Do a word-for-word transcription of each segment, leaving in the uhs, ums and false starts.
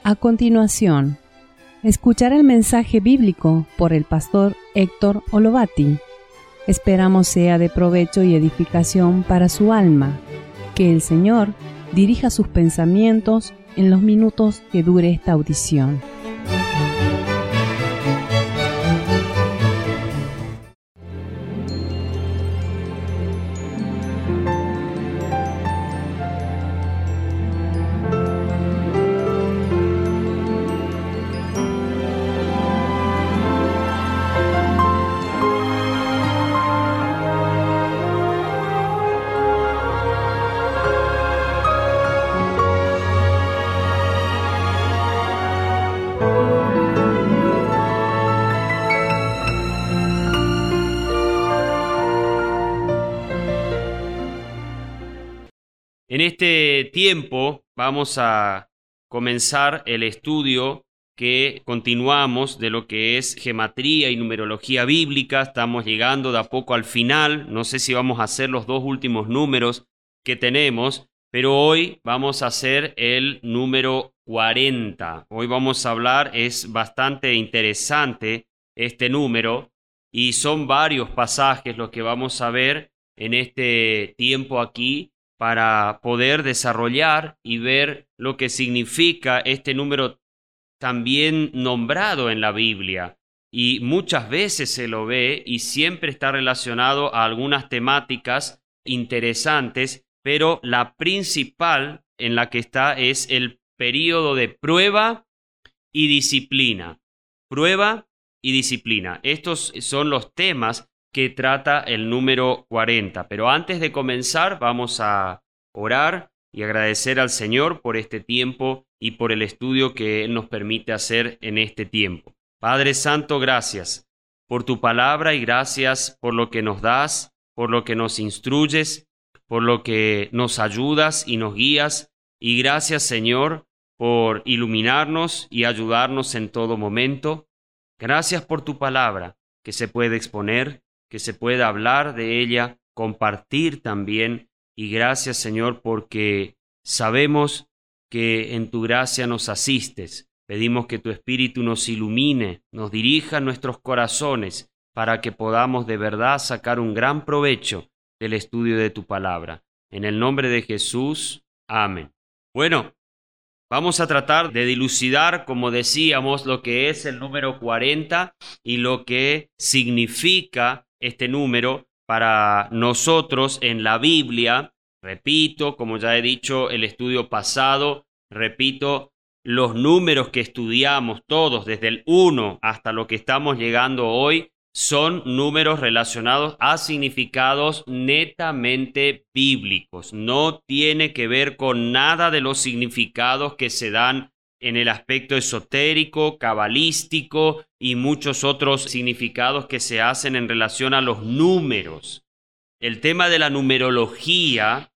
A continuación, escuchar el mensaje bíblico por el pastor Héctor Olovati. Esperamos sea de provecho y edificación para su alma. Que el Señor dirija sus pensamientos en los minutos que dure esta audición. En este tiempo vamos a comenzar el estudio que continuamos de lo que es gematría y numerología bíblica. Estamos llegando de a poco al final. No sé si vamos a hacer los dos últimos números que tenemos, pero hoy vamos a hacer el número cuarenta. Hoy vamos a hablar, es bastante interesante este número y son varios pasajes los que vamos a ver en este tiempo aquí, para poder desarrollar y ver lo que significa este número también nombrado en la Biblia. Y muchas veces se lo ve y siempre está relacionado a algunas temáticas interesantes, pero la principal en la que está es el período de prueba y disciplina. Prueba y disciplina. Estos son los temas que trata el número cuarenta. Pero antes de comenzar vamos a orar y agradecer al Señor por este tiempo y por el estudio que Él nos permite hacer en este tiempo. Padre Santo, gracias por tu palabra y gracias por lo que nos das, por lo que nos instruyes, por lo que nos ayudas y nos guías. Y gracias, Señor, por iluminarnos y ayudarnos en todo momento. Gracias por tu palabra que se puede exponer, que se pueda hablar de ella, compartir también. Y gracias, Señor, porque sabemos que en tu gracia nos asistes. Pedimos que tu Espíritu nos ilumine, nos dirija nuestros corazones para que podamos de verdad sacar un gran provecho del estudio de tu palabra. En el nombre de Jesús, amén. Bueno, vamos a tratar de dilucidar, como decíamos, lo que es el número cuarenta y lo que significa este número para nosotros en la Biblia. Repito, como ya he dicho el estudio pasado, repito, los números que estudiamos todos, desde el uno hasta lo que estamos llegando hoy, son números relacionados a significados netamente bíblicos. No tiene que ver con nada de los significados que se dan en el aspecto esotérico, cabalístico y muchos otros significados que se hacen en relación a los números. El tema de la numerología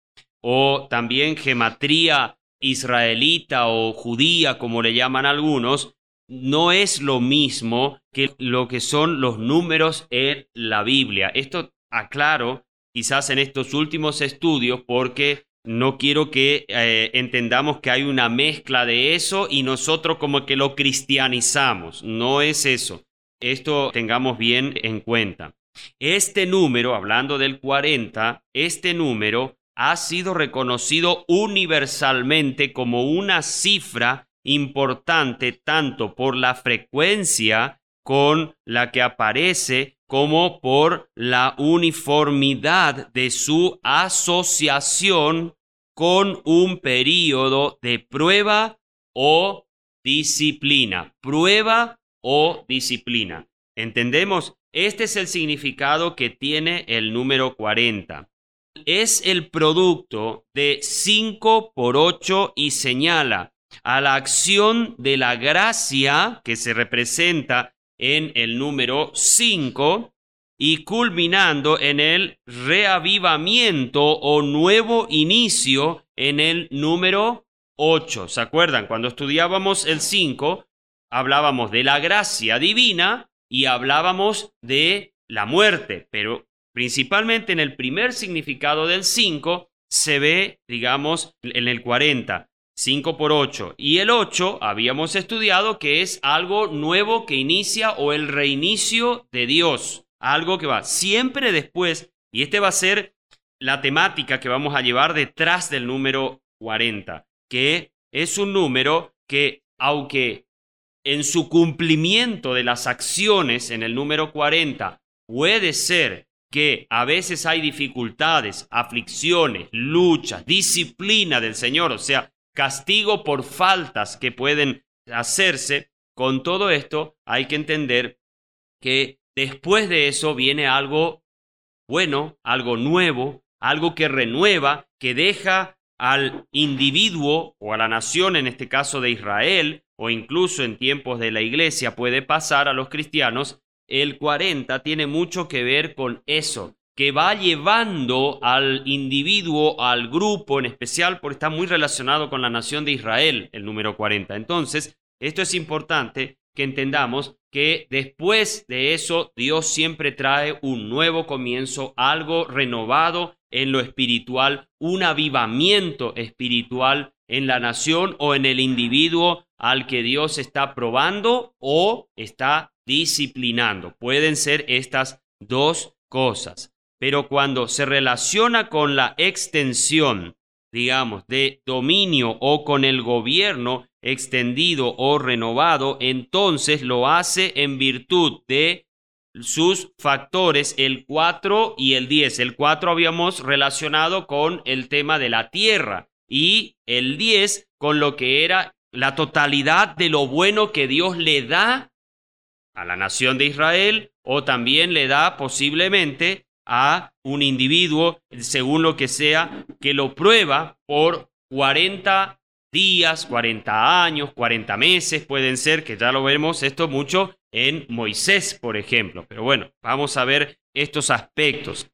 o también gematría israelita o judía, como le llaman algunos, no es lo mismo que lo que son los números en la Biblia. Esto aclaro quizás en estos últimos estudios porque no quiero que eh, entendamos que hay una mezcla de eso y nosotros como que lo cristianizamos. No es eso. Esto tengamos bien en cuenta. Este número, hablando del cuarenta, este número ha sido reconocido universalmente como una cifra importante tanto por la frecuencia con la que aparece como por la uniformidad de su asociación con un período de prueba o disciplina. Prueba o disciplina. ¿Entendemos? Este es el significado que tiene el número cuarenta. Es el producto de cinco por ocho y señala a la acción de la gracia que se representa en el número cinco y culminando en el reavivamiento o nuevo inicio en el número ocho. ¿Se acuerdan? Cuando estudiábamos el cinco, hablábamos de la gracia divina y hablábamos de la muerte, pero principalmente en el primer significado del cinco se ve, digamos, en el cuarenta. cinco por ocho. Y el ocho habíamos estudiado que es algo nuevo que inicia o el reinicio de Dios. Algo que va siempre después. Y este va a ser la temática que vamos a llevar detrás del número cuarenta. Que es un número que, aunque en su cumplimiento de las acciones en el número cuarenta puede ser que a veces hay dificultades, aflicciones, luchas, disciplina del Señor, o sea, castigo por faltas que pueden hacerse. Con todo esto hay que entender que después de eso viene algo bueno, algo nuevo, algo que renueva, que deja al individuo o a la nación, en este caso de Israel, o incluso en tiempos de la iglesia puede pasar a los cristianos. El cuarenta tiene mucho que ver con eso, que va llevando al individuo, al grupo en especial, porque está muy relacionado con la nación de Israel, el número cuarenta. Entonces, esto es importante que entendamos que después de eso, Dios siempre trae un nuevo comienzo, algo renovado en lo espiritual, un avivamiento espiritual en la nación o en el individuo al que Dios está probando o está disciplinando. Pueden ser estas dos cosas. Pero cuando se relaciona con la extensión, digamos, de dominio o con el gobierno extendido o renovado, entonces lo hace en virtud de sus factores, el cuatro y el diez. El cuatro habíamos relacionado con el tema de la tierra y el diez con lo que era la totalidad de lo bueno que Dios le da a la nación de Israel o también le da posiblemente a un individuo, según lo que sea, que lo prueba por cuarenta días, cuarenta años, cuarenta meses, pueden ser, que ya lo vemos esto mucho en Moisés, por ejemplo. Pero bueno, vamos a ver estos aspectos.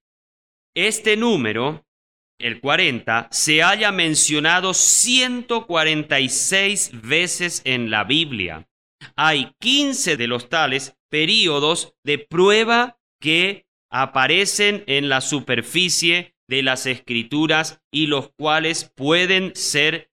Este número, el cuarenta, se haya mencionado ciento cuarenta y seis veces en la Biblia. Hay quince de los tales períodos de prueba que aparecen en la superficie de las Escrituras y los cuales pueden ser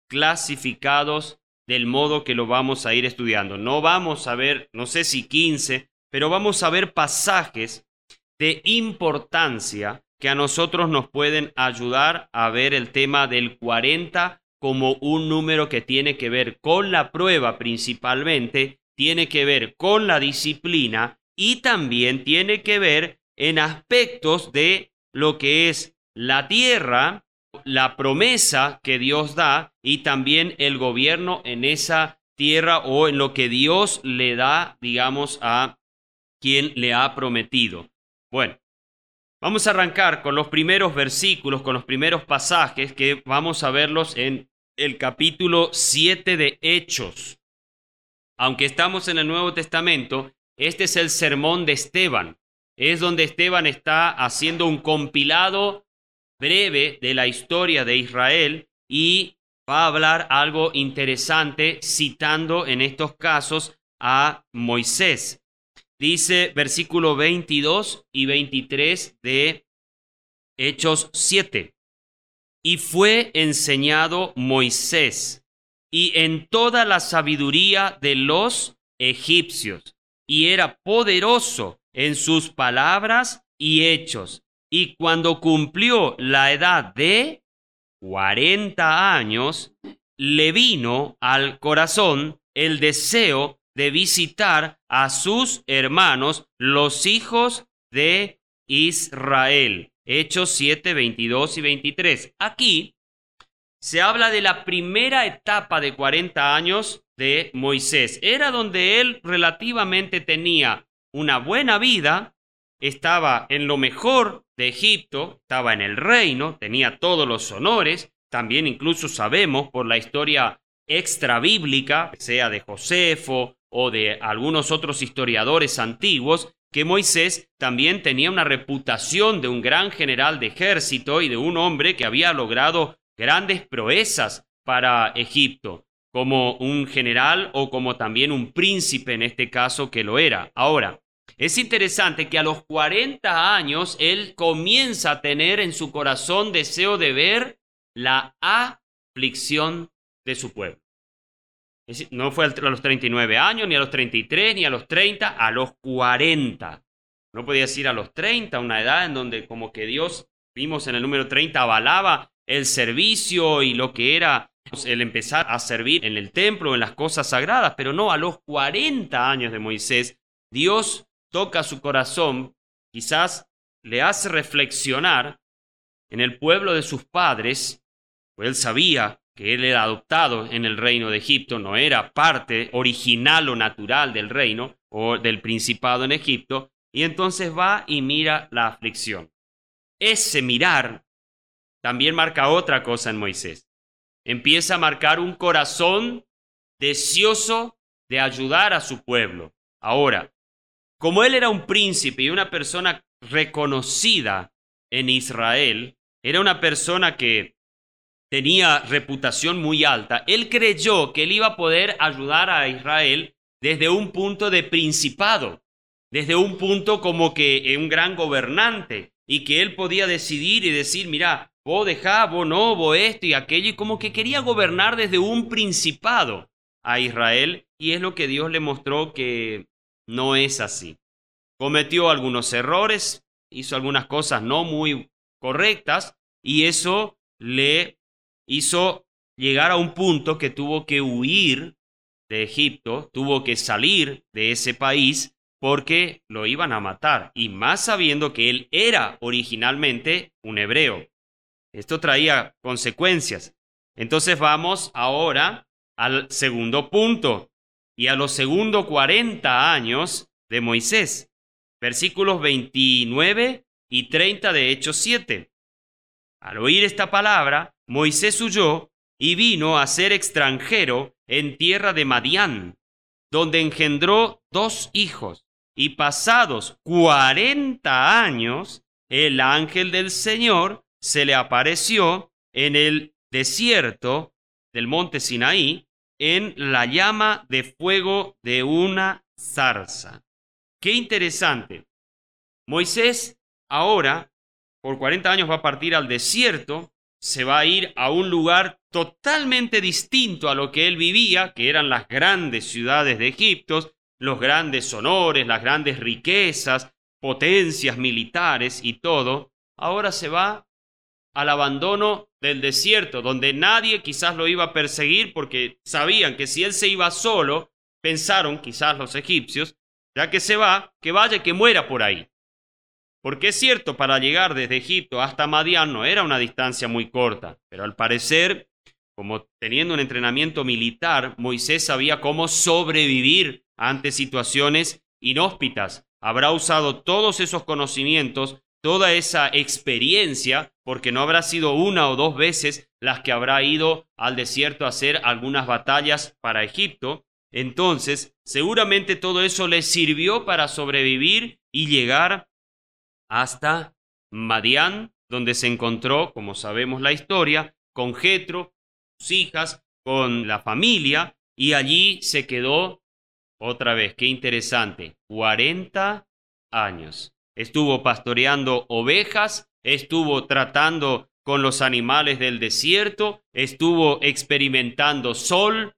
clasificados del modo que lo vamos a ir estudiando. No vamos a ver, no sé si quince, pero vamos a ver pasajes de importancia que a nosotros nos pueden ayudar a ver el tema del cuarenta como un número que tiene que ver con la prueba principalmente, tiene que ver con la disciplina y también tiene que ver en aspectos de lo que es la tierra, la promesa que Dios da y también el gobierno en esa tierra o en lo que Dios le da, digamos, a quien le ha prometido. Bueno, vamos a arrancar con los primeros versículos, con los primeros pasajes que vamos a verlos en el capítulo siete de Hechos. Aunque estamos en el Nuevo Testamento, este es el sermón de Esteban. Es donde Esteban está haciendo un compilado breve de la historia de Israel y va a hablar algo interesante citando en estos casos a Moisés. Dice versículo veintidós y veintitrés de Hechos siete. Y fue enseñado Moisés y en toda la sabiduría de los egipcios, y era poderoso en sus palabras y hechos. Y cuando cumplió la edad de cuarenta años, le vino al corazón el deseo de visitar a sus hermanos, los hijos de Israel. Hechos siete, veintidós y veintitrés. Aquí se habla de la primera etapa de cuarenta años de Moisés. Era donde él relativamente tenía una buena vida, estaba en lo mejor de Egipto, estaba en el reino, tenía todos los honores. También incluso sabemos por la historia extrabíblica, sea de Josefo o de algunos otros historiadores antiguos, que Moisés también tenía una reputación de un gran general de ejército y de un hombre que había logrado grandes proezas para Egipto, como un general o como también un príncipe en este caso que lo era. Ahora, es interesante que a los cuarenta años él comienza a tener en su corazón deseo de ver la aflicción de su pueblo. Es decir, no fue a los treinta y nueve años, ni a los treinta y tres, ni a los treinta, a los cuarenta. No podía decir a los treinta, una edad en donde como que Dios, vimos en el número treinta, avalaba el servicio y lo que era el empezar a servir en el templo, en las cosas sagradas, pero no, a los cuarenta años de Moisés, Dios toca su corazón, quizás le hace reflexionar en el pueblo de sus padres, pues él sabía que él era adoptado en el reino de Egipto, no era parte original o natural del reino o del principado en Egipto, y entonces va y mira la aflicción. Ese mirar también marca otra cosa en Moisés. Empieza a marcar un corazón deseoso de ayudar a su pueblo. Ahora, como él era un príncipe y una persona reconocida en Israel, era una persona que tenía reputación muy alta, él creyó que él iba a poder ayudar a Israel desde un punto de principado, desde un punto como que un gran gobernante, y que él podía decidir y decir, mira, vos dejá, vos no, vos esto y aquello, y como que quería gobernar desde un principado a Israel, y es lo que Dios le mostró que no es así. Cometió algunos errores, hizo algunas cosas no muy correctas, y eso le hizo llegar a un punto que tuvo que huir de Egipto, tuvo que salir de ese país porque lo iban a matar, y más sabiendo que él era originalmente un hebreo. Esto traía consecuencias. Entonces vamos ahora al segundo punto, y a los segundos cuarenta años de Moisés, versículos veintinueve y treinta de Hechos siete. Al oír esta palabra, Moisés huyó y vino a ser extranjero en tierra de Madián, donde engendró dos hijos, y pasados cuarenta años, el ángel del Señor se le apareció en el desierto del monte Sinaí, en la llama de fuego de una zarza. Qué interesante. Moisés ahora, por cuarenta años, va a partir al desierto, se va a ir a un lugar totalmente distinto a lo que él vivía, que eran las grandes ciudades de Egipto, los grandes honores, las grandes riquezas, potencias militares y todo. Ahora se va al abandono del desierto, donde nadie quizás lo iba a perseguir, porque sabían que si él se iba solo, pensaron quizás los egipcios, ya que se va, que vaya, que muera por ahí. Porque es cierto, para llegar desde Egipto hasta Madián no era una distancia muy corta, pero al parecer, como teniendo un entrenamiento militar, Moisés sabía cómo sobrevivir ante situaciones inhóspitas. Habrá usado todos esos conocimientos, toda esa experiencia, porque no habrá sido una o dos veces las que habrá ido al desierto a hacer algunas batallas para Egipto. Entonces, seguramente todo eso le sirvió para sobrevivir y llegar hasta Madián, donde se encontró, como sabemos la historia, con Jetro, sus hijas, con la familia, y allí se quedó otra vez. Qué interesante, cuarenta años. Estuvo pastoreando ovejas, estuvo tratando con los animales del desierto, estuvo experimentando sol,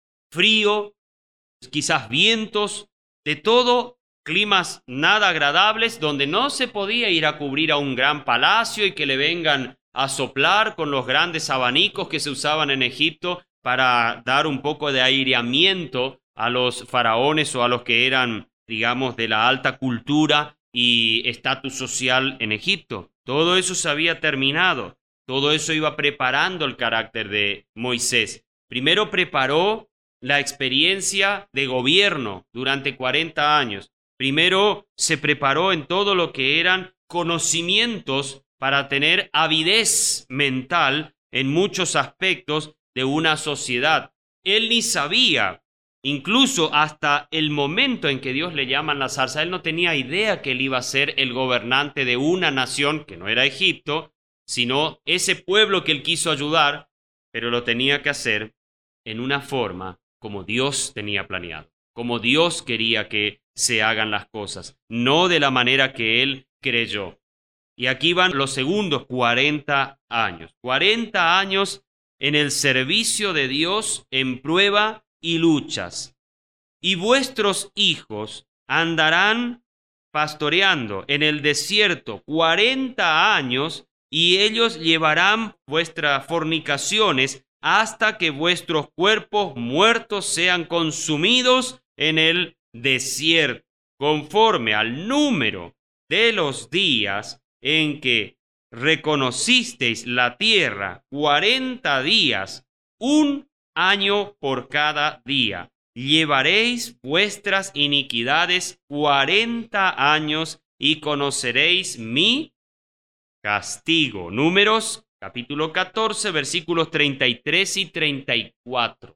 frío, quizás vientos, de todo, climas nada agradables, donde no se podía ir a cubrir a un gran palacio y que le vengan a soplar con los grandes abanicos que se usaban en Egipto para dar un poco de aireamiento a los faraones o a los que eran, digamos, de la alta cultura y estatus social en Egipto. Todo eso se había terminado. Todo eso iba preparando el carácter de Moisés. Primero preparó la experiencia de gobierno durante cuarenta años. Primero se preparó en todo lo que eran conocimientos para tener avidez mental en muchos aspectos de una sociedad. Él ni sabía, incluso hasta el momento en que Dios le llama en la zarza, él no tenía idea que él iba a ser el gobernante de una nación que no era Egipto, sino ese pueblo que él quiso ayudar, pero lo tenía que hacer en una forma como Dios tenía planeado, como Dios quería que se hagan las cosas, no de la manera que él creyó. Y aquí van los segundos cuarenta años. cuarenta años en el servicio de Dios en prueba y luchas. Y vuestros hijos andarán pastoreando en el desierto cuarenta años, y ellos llevarán vuestras fornicaciones hasta que vuestros cuerpos muertos sean consumidos en el desierto, conforme al número de los días en que reconocisteis la tierra, cuarenta días, un año por cada día. Llevaréis vuestras iniquidades cuarenta años y conoceréis mi castigo. Números capítulo catorce, versículos treinta y tres y treinta y cuatro.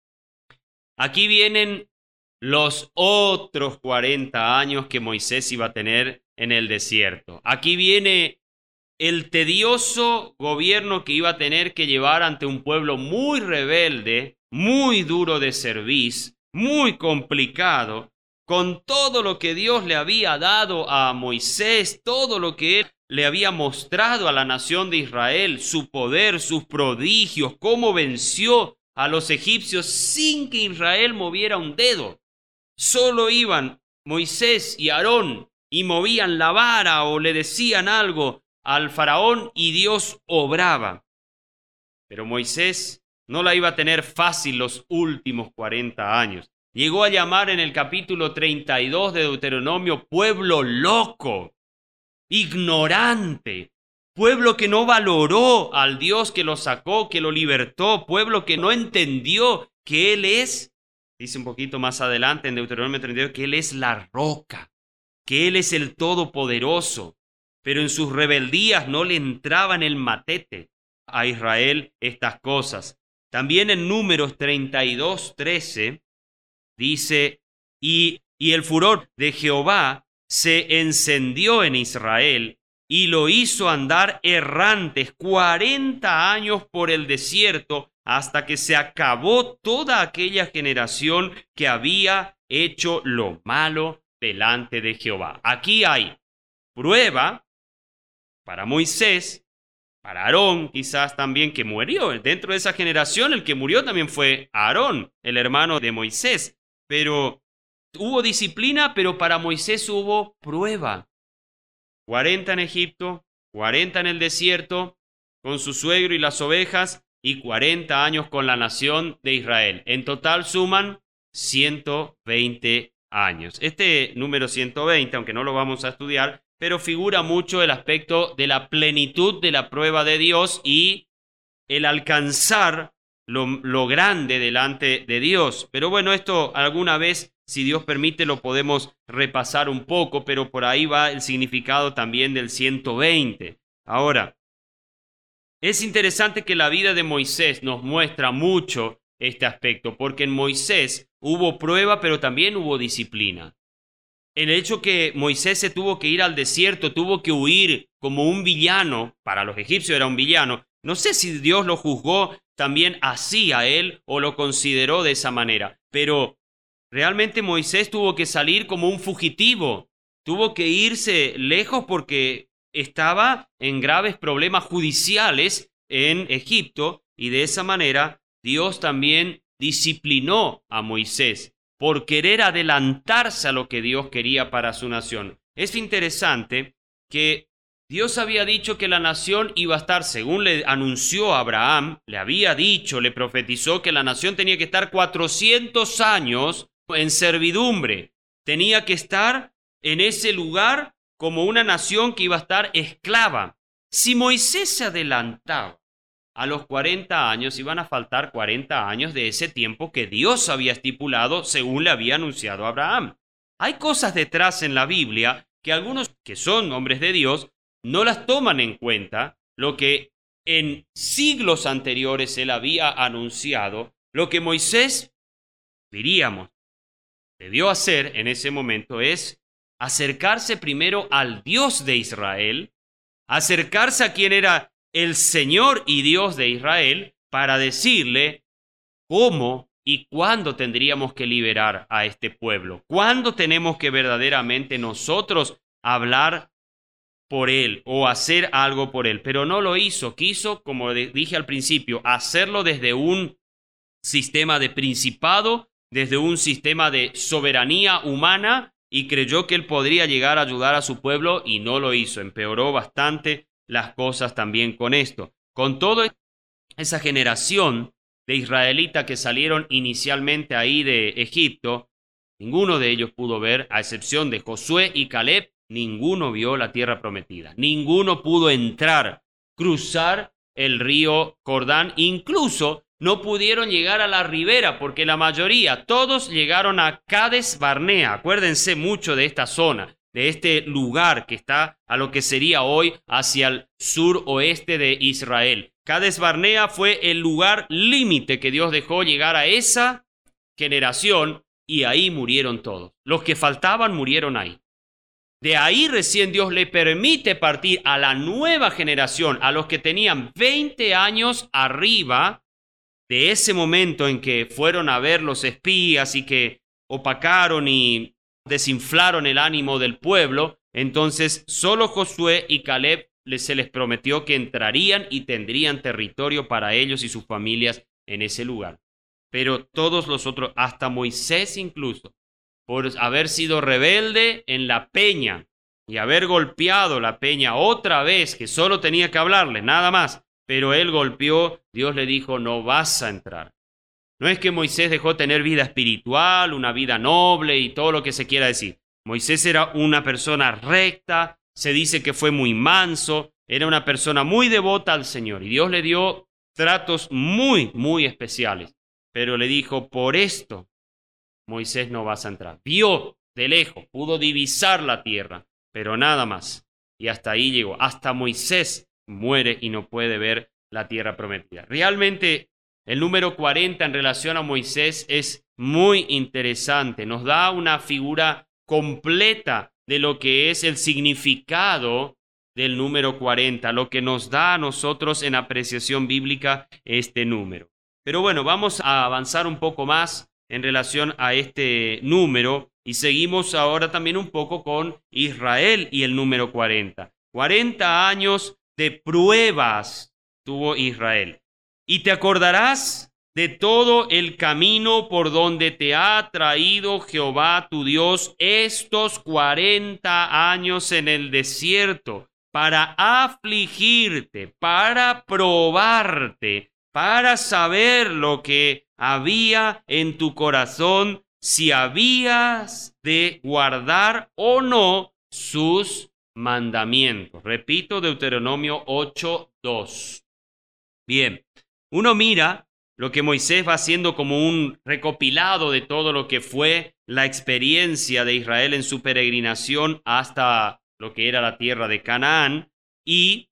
Aquí vienen los otros cuarenta años que Moisés iba a tener en el desierto. Aquí viene el tedioso gobierno que iba a tener que llevar ante un pueblo muy rebelde, muy duro de cerviz, muy complicado, con todo lo que Dios le había dado a Moisés, todo lo que él le había mostrado a la nación de Israel, su poder, sus prodigios, cómo venció a los egipcios sin que Israel moviera un dedo. Solo iban Moisés y Aarón y movían la vara o le decían algo al faraón y Dios obraba. Pero Moisés no la iba a tener fácil los últimos cuarenta años. Llegó a llamar en el capítulo treinta y dos de Deuteronomio pueblo loco, ignorante, pueblo que no valoró al Dios que lo sacó, que lo libertó, pueblo que no entendió que Él es, dice un poquito más adelante en Deuteronomio treinta y dos, que Él es la roca, que Él es el Todopoderoso. Pero en sus rebeldías no le entraban el matete a Israel estas cosas. También en Números treinta y dos, trece, dice, y, y el furor de Jehová se encendió en Israel y lo hizo andar errantes cuarenta años por el desierto hasta que se acabó toda aquella generación que había hecho lo malo delante de Jehová. Aquí hay prueba para Moisés, para Aarón quizás también, que murió. Dentro de esa generación el que murió también fue Aarón, el hermano de Moisés. Pero hubo disciplina, pero para Moisés hubo prueba. cuarenta en Egipto, cuarenta en el desierto, con su suegro y las ovejas, y cuarenta años con la nación de Israel. En total suman ciento veinte años. Este número ciento veinte, aunque no lo vamos a estudiar, pero figura mucho el aspecto de la plenitud de la prueba de Dios y el alcanzar lo, lo grande delante de Dios. Pero bueno, esto alguna vez, si Dios permite, lo podemos repasar un poco, pero por ahí va el significado también del ciento veinte. Ahora, es interesante que la vida de Moisés nos muestra mucho este aspecto, porque en Moisés hubo prueba, pero también hubo disciplina. El hecho que Moisés se tuvo que ir al desierto, tuvo que huir como un villano, para los egipcios era un villano, no sé si Dios lo juzgó también así a él o lo consideró de esa manera, pero realmente Moisés tuvo que salir como un fugitivo, tuvo que irse lejos porque estaba en graves problemas judiciales en Egipto, y de esa manera Dios también disciplinó a Moisés por querer adelantarse a lo que Dios quería para su nación. Es interesante que Dios había dicho que la nación iba a estar, según le anunció a Abraham, le había dicho, le profetizó que la nación tenía que estar cuatrocientos años en servidumbre. Tenía que estar en ese lugar como una nación que iba a estar esclava. Si Moisés se adelantaba a los cuarenta años, iban a faltar cuarenta años de ese tiempo que Dios había estipulado según le había anunciado a Abraham. Hay cosas detrás en la Biblia que algunos que son hombres de Dios no las toman en cuenta, lo que en siglos anteriores él había anunciado, lo que Moisés, diríamos, debió hacer en ese momento es acercarse primero al Dios de Israel, acercarse a quien era el Señor y Dios de Israel, para decirle cómo y cuándo tendríamos que liberar a este pueblo, cuándo tenemos que verdaderamente nosotros hablar por él o hacer algo por él, pero no lo hizo. Quiso, como dije al principio, hacerlo desde un sistema de principado, desde un sistema de soberanía humana, y creyó que él podría llegar a ayudar a su pueblo y no lo hizo. Empeoró bastante las cosas también con esto. Con toda esa generación de israelitas que salieron inicialmente ahí de Egipto, ninguno de ellos pudo ver, a excepción de Josué y Caleb, ninguno vio la tierra prometida. Ninguno pudo entrar, cruzar el río Jordán. Incluso no pudieron llegar a la ribera porque la mayoría, todos llegaron a Cades Barnea. Acuérdense mucho de esta zona, de este lugar que está a lo que sería hoy hacia el sur oeste de Israel. Cades Barnea fue el lugar límite que Dios dejó llegar a esa generación, y ahí murieron todos. Los que faltaban murieron ahí. De ahí recién Dios le permite partir a la nueva generación, a los que tenían veinte años arriba, de ese momento en que fueron a ver los espías y que opacaron y desinflaron el ánimo del pueblo. Entonces solo Josué y Caleb se les prometió que entrarían y tendrían territorio para ellos y sus familias en ese lugar. Pero todos los otros, hasta Moisés incluso, por haber sido rebelde en la peña y haber golpeado la peña otra vez, que solo tenía que hablarle, nada más, pero él golpeó, Dios le dijo, no vas a entrar. No es que Moisés dejó de tener vida espiritual, una vida noble y todo lo que se quiera decir. Moisés era una persona recta, se dice que fue muy manso, era una persona muy devota al Señor, y Dios le dio tratos muy, muy especiales. Pero le dijo, por esto Moisés no vas a entrar. Vio de lejos, pudo divisar la tierra, pero nada más. Y hasta ahí llegó. Hasta Moisés muere y no puede ver la tierra prometida. Realmente el número cuarenta en relación a Moisés es muy interesante. Nos da una figura completa de lo que es el significado del número cuarenta, lo que nos da a nosotros en apreciación bíblica este número. Pero bueno, vamos a avanzar un poco más en relación a este número y seguimos ahora también un poco con Israel y el número cuarenta. cuarenta años de pruebas tuvo Israel. Y te acordarás de todo el camino por donde te ha traído Jehová tu Dios estos cuarenta años en el desierto, para afligirte, para probarte, para saber lo que había en tu corazón, si habías de guardar o no sus mandamientos. Repito, Deuteronomio ocho dos. Bien, uno mira lo que Moisés va haciendo como un recopilado de todo lo que fue la experiencia de Israel en su peregrinación hasta lo que era la tierra de Canaán, y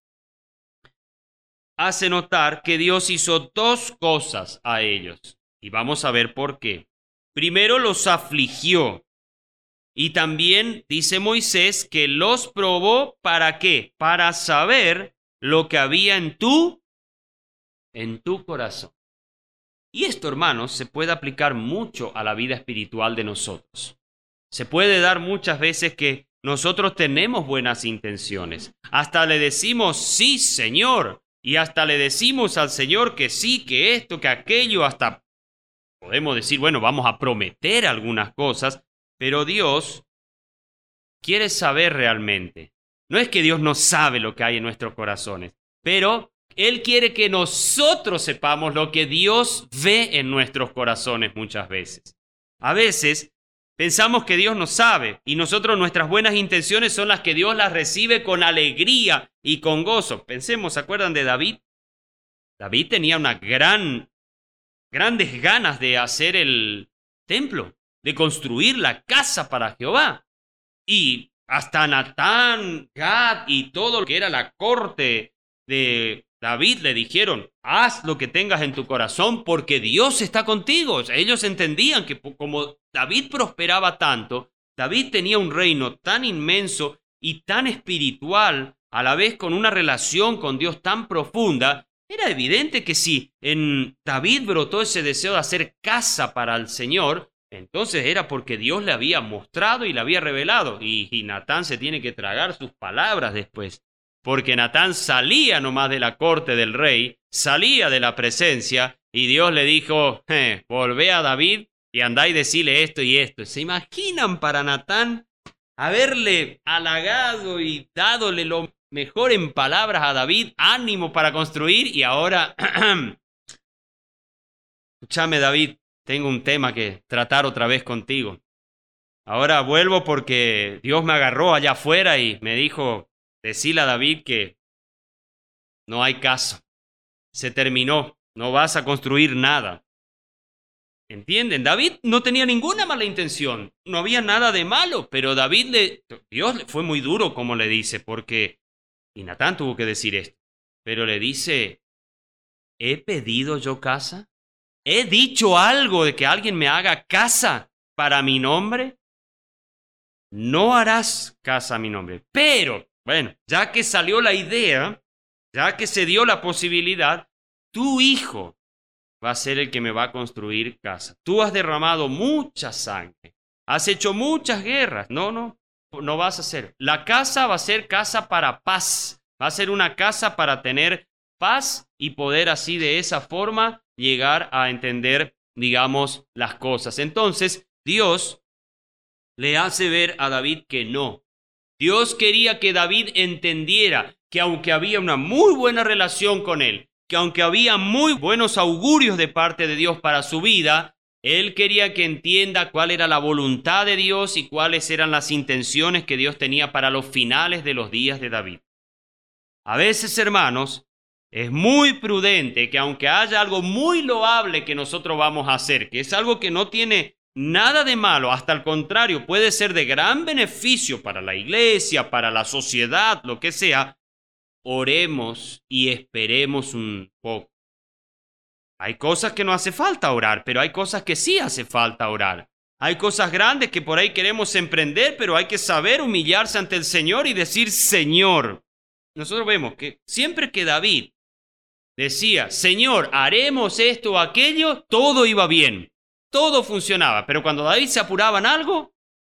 hace notar que Dios hizo dos cosas a ellos, y vamos a ver por qué. Primero, los afligió, y también dice Moisés que los probó, ¿para qué? Para saber lo que había en tu, en tu corazón. Y esto, hermanos, se puede aplicar mucho a la vida espiritual de nosotros. Se puede dar muchas veces que nosotros tenemos buenas intenciones. Hasta le decimos, sí, Señor. Y hasta le decimos al Señor que sí, que esto, que aquello. Hasta podemos decir, bueno, vamos a prometer algunas cosas. Pero Dios quiere saber realmente. No es que Dios no sabe lo que hay en nuestros corazones, pero Él quiere que nosotros sepamos lo que Dios ve en nuestros corazones muchas veces. A veces pensamos que Dios no sabe y nosotros nuestras buenas intenciones son las que Dios las recibe con alegría y con gozo. Pensemos, ¿se acuerdan de David? David tenía una gran, grandes ganas de hacer el templo, de construir la casa para Jehová. Y hasta Natán, Gad y todo lo que era la corte de David le dijeron, haz lo que tengas en tu corazón porque Dios está contigo. O sea, ellos entendían que como David prosperaba tanto, David tenía un reino tan inmenso y tan espiritual, a la vez con una relación con Dios tan profunda, era evidente que si en David brotó ese deseo de hacer casa para el Señor, Entonces era porque Dios le había mostrado y le había revelado. Y, y Natán se tiene que tragar sus palabras después. Porque Natán salía nomás de la corte del rey, salía de la presencia, y Dios le dijo, eh, volvé a David y andá y decile esto y esto. ¿Se imaginan para Natán haberle halagado y dádole lo mejor en palabras a David, ánimo para construir, y ahora, escúchame David, tengo un tema que tratar otra vez contigo. Ahora vuelvo porque Dios me agarró allá afuera y me dijo, decile a David que no hay caso, se terminó, no vas a construir nada. ¿Entienden? David no tenía ninguna mala intención, no había nada de malo, pero David le, Dios le fue muy duro como le dice, porque, y Natán tuvo que decir esto, pero le dice, ¿he pedido yo casa? ¿He dicho algo de que alguien me haga casa para mi nombre? No harás casa a mi nombre. Pero, bueno, ya que salió la idea, ya que se dio la posibilidad, tu hijo va a ser el que me va a construir casa. Tú has derramado mucha sangre, has hecho muchas guerras. No, no, no vas a hacer. La casa va a ser casa para paz, va a ser una casa para tener paz y poder así de esa forma llegar a entender, digamos, las cosas. Entonces, Dios le hace ver a David que no. Dios quería que David entendiera que aunque había una muy buena relación con él, que aunque había muy buenos augurios de parte de Dios para su vida, él quería que entienda cuál era la voluntad de Dios y cuáles eran las intenciones que Dios tenía para los finales de los días de David. A veces, hermanos, es muy prudente que aunque haya algo muy loable que nosotros vamos a hacer, que es algo que no tiene nada de malo, hasta el contrario, puede ser de gran beneficio para la iglesia, para la sociedad, lo que sea, oremos y esperemos un poco. Hay cosas que no hace falta orar, pero hay cosas que sí hace falta orar. Hay cosas grandes que por ahí queremos emprender, pero hay que saber humillarse ante el Señor y decir, Señor. Nosotros vemos que siempre que David decía, Señor, haremos esto o aquello, todo iba bien. Todo funcionaba, pero cuando David se apuraba en algo,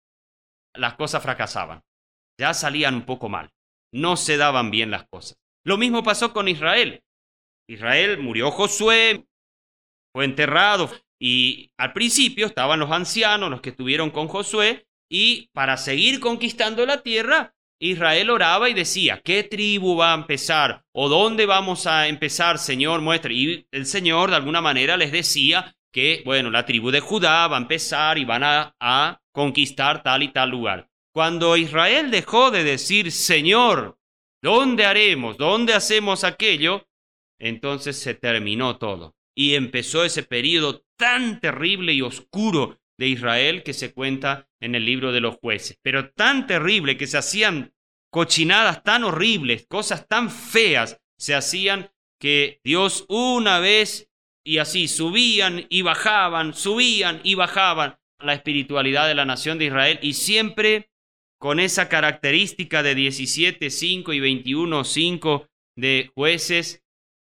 las cosas fracasaban. Ya salían un poco mal. No se daban bien las cosas. Lo mismo pasó con Israel. Israel murió Josué, fue enterrado y al principio estaban los ancianos, los que estuvieron con Josué, y para seguir conquistando la tierra, Israel oraba y decía, ¿qué tribu va a empezar? ¿O dónde vamos a empezar, Señor? Muestra. Y el Señor de alguna manera les decía que, bueno, la tribu de Judá va a empezar y van a, a conquistar tal y tal lugar. Cuando Israel dejó de decir, Señor, ¿dónde haremos? ¿Dónde hacemos aquello? Entonces se terminó todo. Y empezó ese periodo tan terrible y oscuro de Israel que se cuenta en el libro de los jueces. Pero tan terrible que se hacían cochinadas tan horribles, cosas tan feas se hacían que Dios una vez y así subían y bajaban, subían y bajaban la espiritualidad de la nación de Israel y siempre con esa característica de diecisiete cinco y veintiuno cinco de Jueces,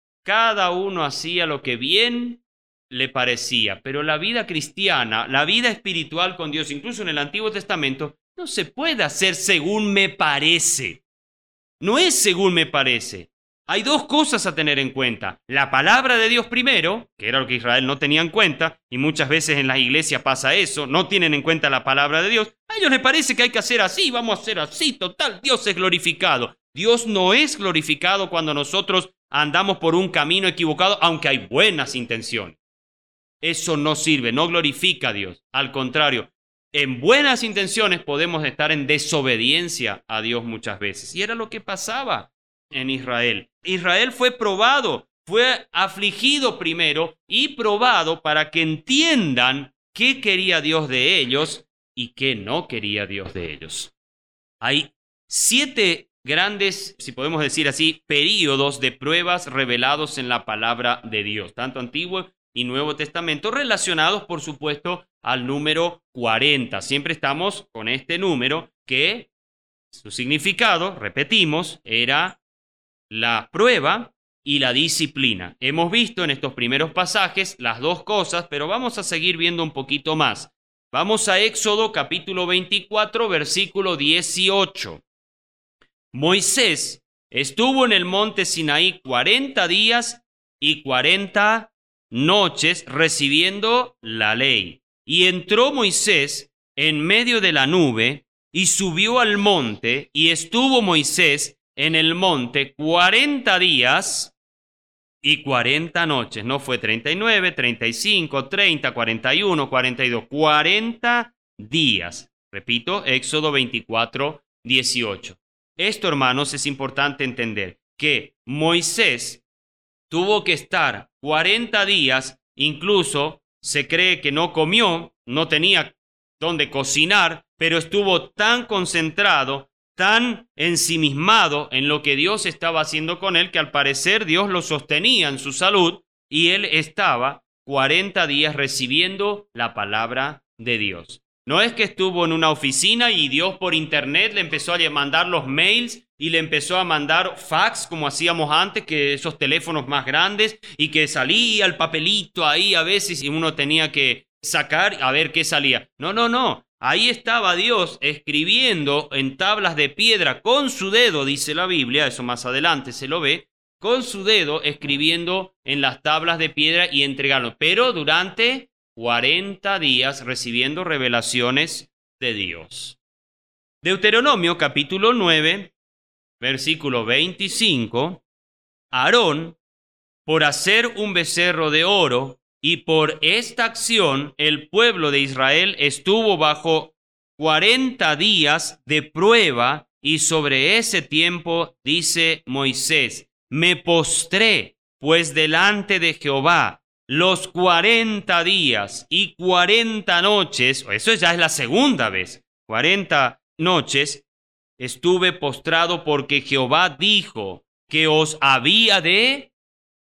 cada uno hacía lo que bien le parecía, pero la vida cristiana, la vida espiritual con Dios, incluso en el Antiguo Testamento, no se puede hacer según me parece. No es según me parece. Hay dos cosas a tener en cuenta. La palabra de Dios primero, que era lo que Israel no tenía en cuenta, y muchas veces en las iglesias pasa eso, no tienen en cuenta la palabra de Dios. A ellos les parece que hay que hacer así, vamos a hacer así, total, Dios es glorificado. Dios no es glorificado cuando nosotros andamos por un camino equivocado, aunque hay buenas intenciones. Eso no sirve, no glorifica a Dios. Al contrario, en buenas intenciones podemos estar en desobediencia a Dios muchas veces. Y era lo que pasaba en Israel. Israel fue probado, fue afligido primero y probado para que entiendan qué quería Dios de ellos y qué no quería Dios de ellos. Hay siete grandes, si podemos decir así, períodos de pruebas revelados en la palabra de Dios, tanto Antiguo y Nuevo Testamento, relacionados, por supuesto, al número cuarenta. Siempre estamos con este número que su significado, repetimos, era la prueba y la disciplina. Hemos visto en estos primeros pasajes las dos cosas, pero vamos a seguir viendo un poquito más. Vamos a Éxodo capítulo veinticuatro, versículo dieciocho. Moisés estuvo en el monte Sinaí cuarenta días y cuarenta noches recibiendo la ley. Y entró Moisés en medio de la nube y subió al monte, y estuvo Moisés en el monte cuarenta días y cuarenta noches. No fue treinta y nueve, treinta y cinco, treinta, cuarenta y uno, cuarenta y dos, cuarenta días. Repito, Éxodo veinticuatro, dieciocho. Esto, hermanos, es importante entender, que Moisés tuvo que estar cuarenta días, incluso se cree que no comió, no tenía dónde cocinar, pero estuvo tan concentrado, tan ensimismado en lo que Dios estaba haciendo con él, que al parecer Dios lo sostenía en su salud y él estaba cuarenta días recibiendo la palabra de Dios. No es que estuvo en una oficina y Dios por internet le empezó a mandar los mails y le empezó a mandar fax como hacíamos antes, que esos teléfonos más grandes, y que salía el papelito ahí a veces y uno tenía que sacar a ver qué salía. No, no, no. Ahí estaba Dios escribiendo en tablas de piedra con su dedo, dice la Biblia, eso más adelante se lo ve, con su dedo escribiendo en las tablas de piedra y entregando, pero durante cuarenta días recibiendo revelaciones de Dios. Deuteronomio capítulo nueve, versículo veinticinco, Aarón, por hacer un becerro de oro, y por esta acción el pueblo de Israel estuvo bajo cuarenta días de prueba, y sobre ese tiempo dice Moisés, me postré pues delante de Jehová los cuarenta días y cuarenta noches, eso ya es la segunda vez, cuarenta noches, estuve postrado porque Jehová dijo que os había de,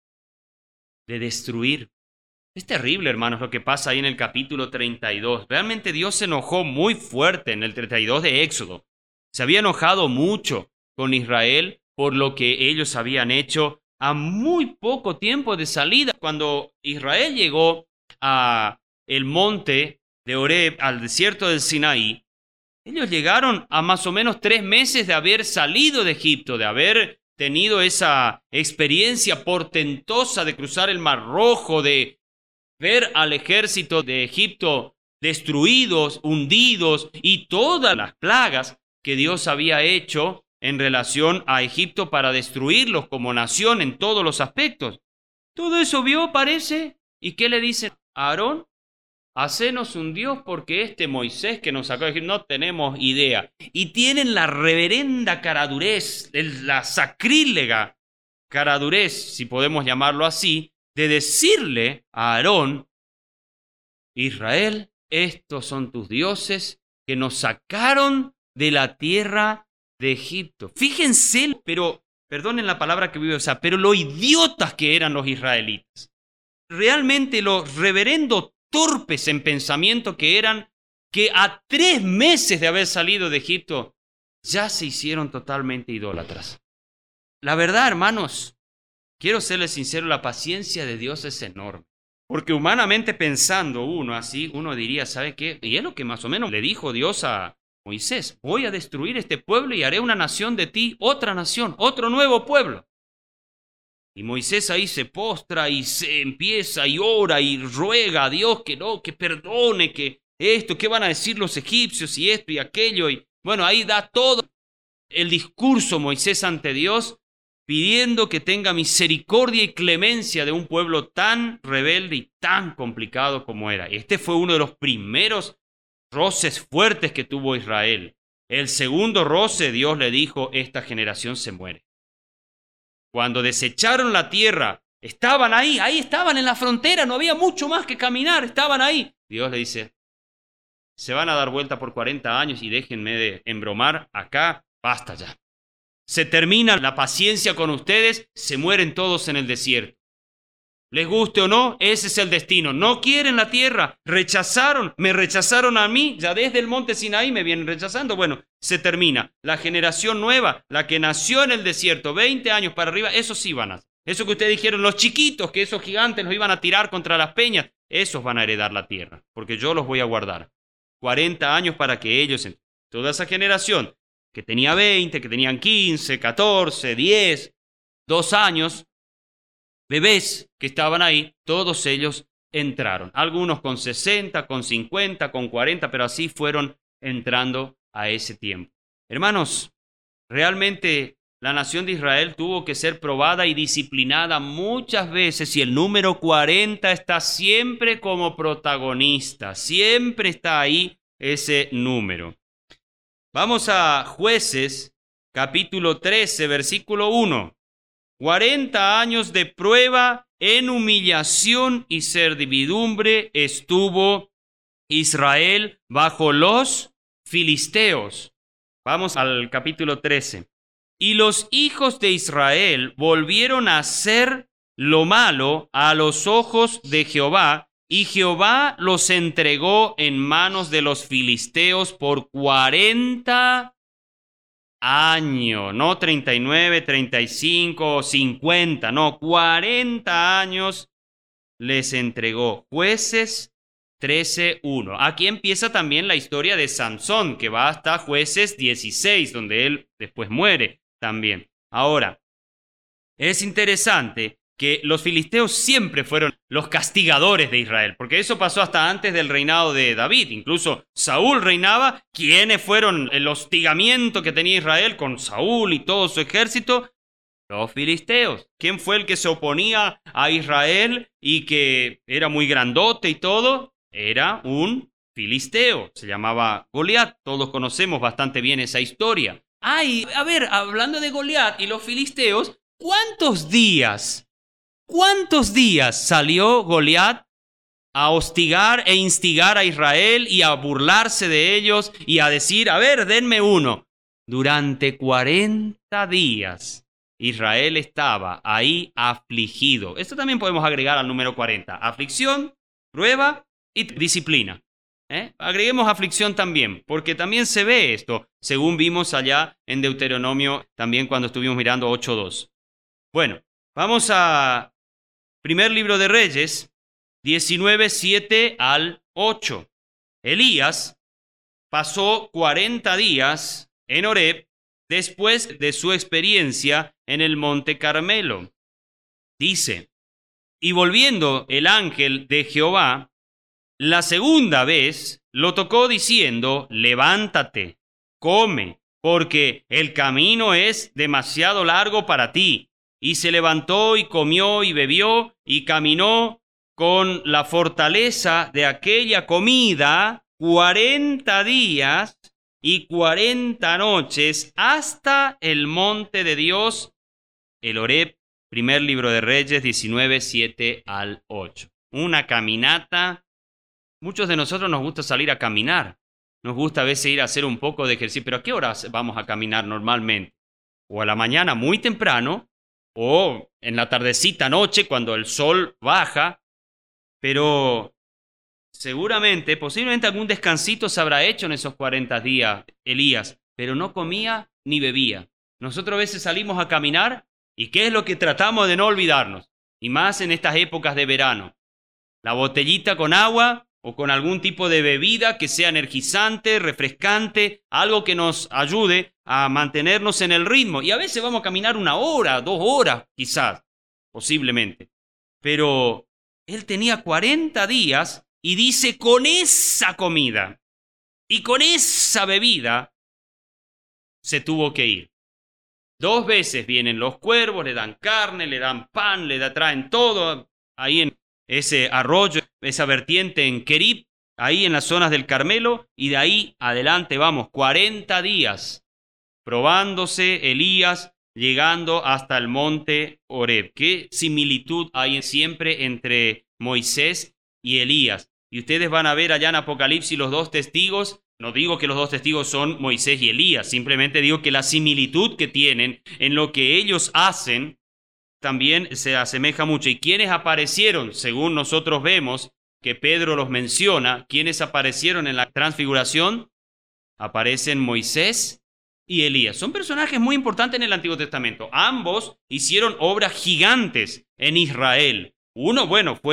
de destruir. Es terrible, hermanos, lo que pasa ahí en el capítulo treinta y dos. Realmente Dios se enojó muy fuerte en el treinta y dos de Éxodo. Se había enojado mucho con Israel por lo que ellos habían hecho a muy poco tiempo de salida. Cuando Israel llegó a el monte de Horeb, al desierto del Sinaí, ellos llegaron a más o menos tres meses de haber salido de Egipto, de haber tenido esa experiencia portentosa de cruzar el Mar Rojo, de ver al ejército de Egipto destruidos, hundidos, y todas las plagas que Dios había hecho en relación a Egipto para destruirlos como nación en todos los aspectos. Todo eso vio, parece, ¿y qué le dice a Aarón? Hacenos un Dios, porque este Moisés que nos sacó de Egipto no tenemos idea. Y tienen la reverenda caradurez, la sacrílega caradurez, si podemos llamarlo así, de decirle a Aarón, Israel, estos son tus dioses que nos sacaron de la tierra de Egipto. Fíjense, pero, perdonen la palabra que vivo, o sea, pero lo idiotas que eran los israelitas. Realmente los reverendo torpes en pensamiento que eran, que a tres meses de haber salido de Egipto ya se hicieron totalmente idólatras. La verdad, hermanos, quiero serles sincero, la paciencia de Dios es enorme. Porque humanamente pensando uno así, uno diría, ¿sabe qué? Y es lo que más o menos le dijo Dios a Moisés. Voy a destruir este pueblo y haré una nación de ti, otra nación, otro nuevo pueblo. Y Moisés ahí se postra y se empieza y ora y ruega a Dios que no, que perdone, que esto, ¿qué van a decir los egipcios? Y esto y aquello. Y bueno, ahí da todo el discurso Moisés ante Dios, pidiendo que tenga misericordia y clemencia de un pueblo tan rebelde y tan complicado como era. Este fue uno de los primeros roces fuertes que tuvo Israel. El segundo roce, Dios le dijo, esta generación se muere. Cuando desecharon la tierra, estaban ahí, ahí estaban en la frontera, no había mucho más que caminar, estaban ahí. Dios le dice, se van a dar vuelta por cuarenta años y déjenme de embromar, acá basta ya. Se termina la paciencia con ustedes, se mueren todos en el desierto. Les guste o no, ese es el destino. No quieren la tierra, rechazaron, me rechazaron a mí, ya desde el monte Sinaí me vienen rechazando. Bueno, se termina. La generación nueva, la que nació en el desierto, veinte años para arriba, esos sí van a. Eso que ustedes dijeron, los chiquitos, que esos gigantes los iban a tirar contra las peñas, esos van a heredar la tierra, porque yo los voy a guardar. cuarenta años para que ellos, toda esa generación que tenía veinte, que tenían quince, catorce, diez, dos años, bebés que estaban ahí, todos ellos entraron. Algunos con sesenta, con cincuenta, con cuarenta, pero así fueron entrando a ese tiempo. Hermanos, realmente la nación de Israel tuvo que ser probada y disciplinada muchas veces, y el número cuarenta está siempre como protagonista, siempre está ahí ese número. Vamos a Jueces, capítulo trece, versículo uno. cuarenta años de prueba en humillación y servidumbre estuvo Israel bajo los filisteos. Vamos al capítulo trece. Y los hijos de Israel volvieron a hacer lo malo a los ojos de Jehová, y Jehová los entregó en manos de los filisteos por cuarenta años, no treinta y nueve, treinta y cinco, cincuenta, no, cuarenta años les entregó. Jueces trece uno. Aquí empieza también la historia de Sansón, que va hasta Jueces dieciséis, donde él después muere también. Ahora, es interesante que los filisteos siempre fueron los castigadores de Israel, porque eso pasó hasta antes del reinado de David. Incluso Saúl reinaba. ¿Quiénes fueron el hostigamiento que tenía Israel con Saúl y todo su ejército? Los filisteos. ¿Quién fue el que se oponía a Israel y que era muy grandote y todo? Era un filisteo, se llamaba Goliat. Todos conocemos bastante bien esa historia. Ay, a ver, hablando de Goliat y los filisteos, ¿cuántos días, cuántos días salió Goliat a hostigar e instigar a Israel y a burlarse de ellos y a decir, a ver, denme uno? Durante cuarenta días Israel estaba ahí afligido. Esto también podemos agregar al número cuarenta. Aflicción, prueba y disciplina. ¿Eh? Agreguemos aflicción también, porque también se ve esto, según vimos allá en Deuteronomio, también cuando estuvimos mirando ocho dos. Bueno, vamos a primer libro de Reyes, diecinueve, siete al ocho. Elías pasó cuarenta días en Horeb después de su experiencia en el monte Carmelo. Dice, y volviendo el ángel de Jehová, la segunda vez lo tocó diciendo, levántate, come, porque el camino es demasiado largo para ti. Y se levantó y comió y bebió y caminó con la fortaleza de aquella comida cuarenta días y cuarenta noches hasta el monte de Dios, el Horeb. Primer libro de Reyes, diecinueve, siete al ocho. Una caminata. Muchos de nosotros nos gusta salir a caminar. Nos gusta a veces ir a hacer un poco de ejercicio. ¿Pero a qué horas vamos a caminar normalmente? O a la mañana muy temprano, o en la tardecita noche cuando el sol baja. Pero seguramente, posiblemente algún descansito se habrá hecho en esos cuarenta días, Elías, pero no comía ni bebía. Nosotros a veces salimos a caminar, ¿y qué es lo que tratamos de no olvidarnos? Y más en estas épocas de verano. La botellita con agua o con algún tipo de bebida que sea energizante, refrescante, algo que nos ayude a mantenernos en el ritmo. Y a veces vamos a caminar una hora, dos horas quizás, posiblemente. Pero él tenía cuarenta días y dice, con esa comida y con esa bebida se tuvo que ir. Dos veces vienen los cuervos, le dan carne, le dan pan, le da, traen todo ahí en ese arroyo, esa vertiente en Querib, ahí en las zonas del Carmelo, y de ahí adelante vamos, cuarenta días, probándose Elías, llegando hasta el monte Horeb. Qué similitud hay siempre entre Moisés y Elías. Y ustedes van a ver allá en Apocalipsis los dos testigos. No digo que los dos testigos son Moisés y Elías, simplemente digo que la similitud que tienen en lo que ellos hacen también se asemeja mucho. ¿Y quiénes aparecieron? Según nosotros vemos que Pedro los menciona, ¿quiénes aparecieron en la transfiguración? Aparecen Moisés y Elías. Son personajes muy importantes en el Antiguo Testamento. Ambos hicieron obras gigantes en Israel. Uno, bueno, fue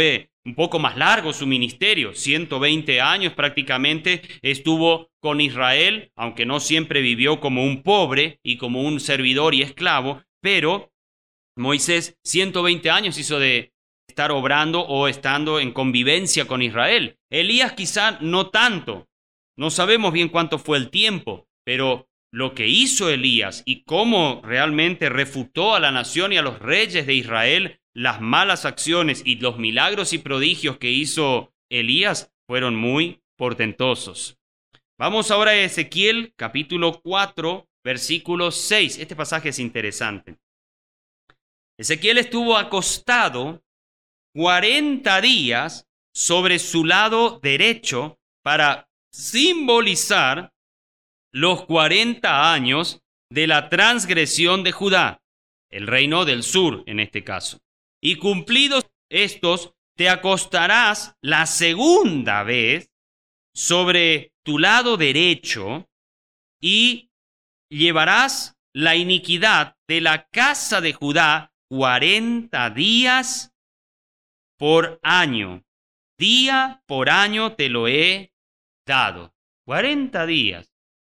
un poco más largo su ministerio, ciento veinte años prácticamente estuvo con Israel, aunque no siempre vivió como un pobre y como un servidor y esclavo, pero Moisés ciento veinte años hizo de estar obrando o estando en convivencia con Israel. Elías quizá no tanto, no sabemos bien cuánto fue el tiempo, pero lo que hizo Elías y cómo realmente refutó a la nación y a los reyes de Israel, las malas acciones y los milagros y prodigios que hizo Elías fueron muy portentosos. Vamos ahora a Ezequiel capítulo cuatro, versículo seis. Este pasaje es interesante. Ezequiel estuvo acostado cuarenta días sobre su lado derecho para simbolizar los cuarenta años de la transgresión de Judá, el reino del sur en este caso. Y cumplidos estos, te acostarás la segunda vez sobre tu lado derecho y llevarás la iniquidad de la casa de Judá cuarenta días por año. Día por año te lo he dado. cuarenta días.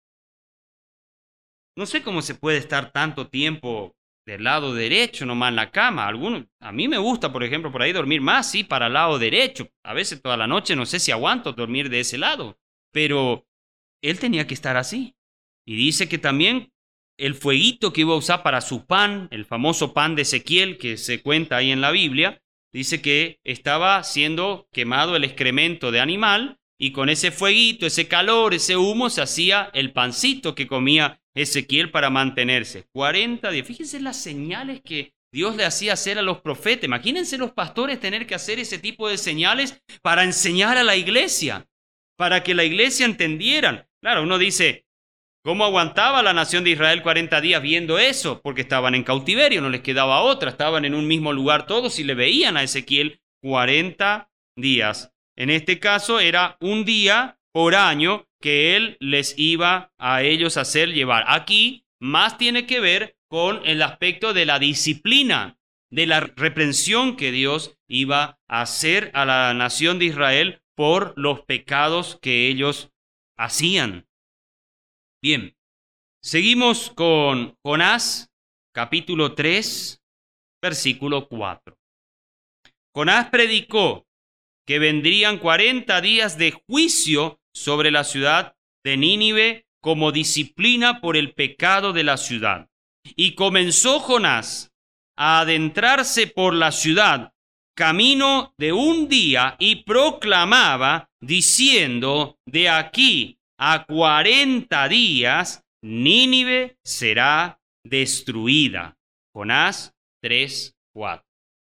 No sé cómo se puede estar tanto tiempo del lado derecho nomás en la cama. Algunos, a mí me gusta, por ejemplo, por ahí dormir más, sí, para el lado derecho. A veces toda la noche no sé si aguanto dormir de ese lado. Pero él tenía que estar así. Y dice que también el fueguito que iba a usar para su pan, el famoso pan de Ezequiel que se cuenta ahí en la Biblia, dice que estaba siendo quemado el excremento de animal y con ese fueguito, ese calor, ese humo se hacía el pancito que comía Ezequiel para mantenerse. cuarenta días. Fíjense las señales que Dios le hacía hacer a los profetas. Imagínense los pastores tener que hacer ese tipo de señales para enseñar a la iglesia, para que la iglesia entendieran. Claro, uno dice, ¿cómo aguantaba la nación de Israel cuarenta días viendo eso? Porque estaban en cautiverio, no les quedaba otra, estaban en un mismo lugar todos y le veían a Ezequiel cuarenta días. En este caso era un día por año que él les iba a ellos hacer llevar. Aquí más tiene que ver con el aspecto de la disciplina, de la reprensión que Dios iba a hacer a la nación de Israel por los pecados que ellos hacían. Bien, seguimos con Jonás, capítulo tres, versículo cuatro. Jonás predicó que vendrían cuarenta días de juicio sobre la ciudad de Nínive como disciplina por el pecado de la ciudad. Y comenzó Jonás a adentrarse por la ciudad, camino de un día, y proclamaba, diciendo, de aquí a cuarenta días, Nínive será destruida. Jonás tres, cuatro.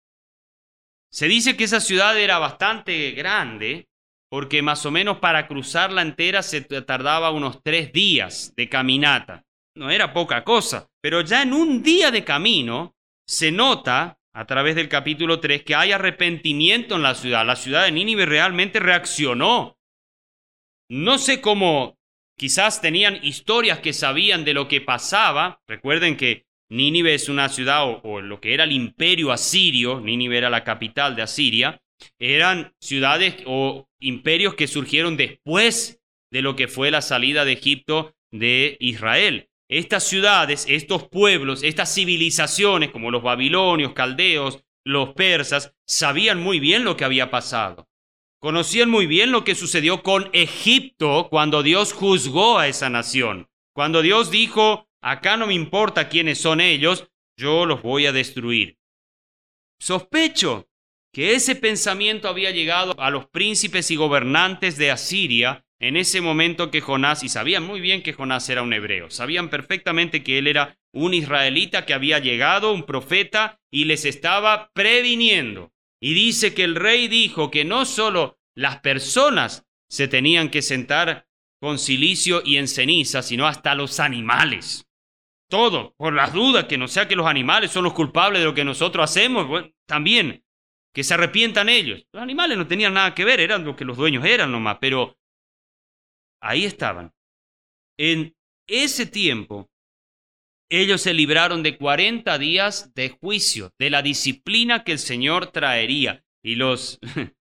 Se dice que esa ciudad era bastante grande, porque más o menos para cruzarla entera se tardaba unos tres días de caminata. No era poca cosa, pero ya en un día de camino se nota a través del capítulo tres que hay arrepentimiento en la ciudad. La ciudad de Nínive realmente reaccionó. No sé cómo, quizás tenían historias que sabían de lo que pasaba. Recuerden que Nínive es una ciudad, o, o lo que era el imperio asirio, Nínive era la capital de Asiria, eran ciudades o imperios que surgieron después de lo que fue la salida de Egipto de Israel. Estas ciudades, estos pueblos, estas civilizaciones como los babilonios, caldeos, los persas, sabían muy bien lo que había pasado. Conocían muy bien lo que sucedió con Egipto cuando Dios juzgó a esa nación. Cuando Dios dijo, acá no me importa quiénes son ellos, yo los voy a destruir. Sospecho que ese pensamiento había llegado a los príncipes y gobernantes de Asiria en ese momento que Jonás, y sabían muy bien que Jonás era un hebreo, sabían perfectamente que él era un israelita que había llegado, un profeta, y les estaba previniendo. Y dice que el rey dijo que no solo las personas se tenían que sentar con cilicio y en ceniza, sino hasta los animales. Todo, por las dudas, que no sea que los animales son los culpables de lo que nosotros hacemos, bueno, también que se arrepientan ellos. Los animales no tenían nada que ver, eran lo que los dueños eran nomás, pero ahí estaban. En ese tiempo, ellos se libraron de cuarenta días de juicio, de la disciplina que el Señor traería. Y los,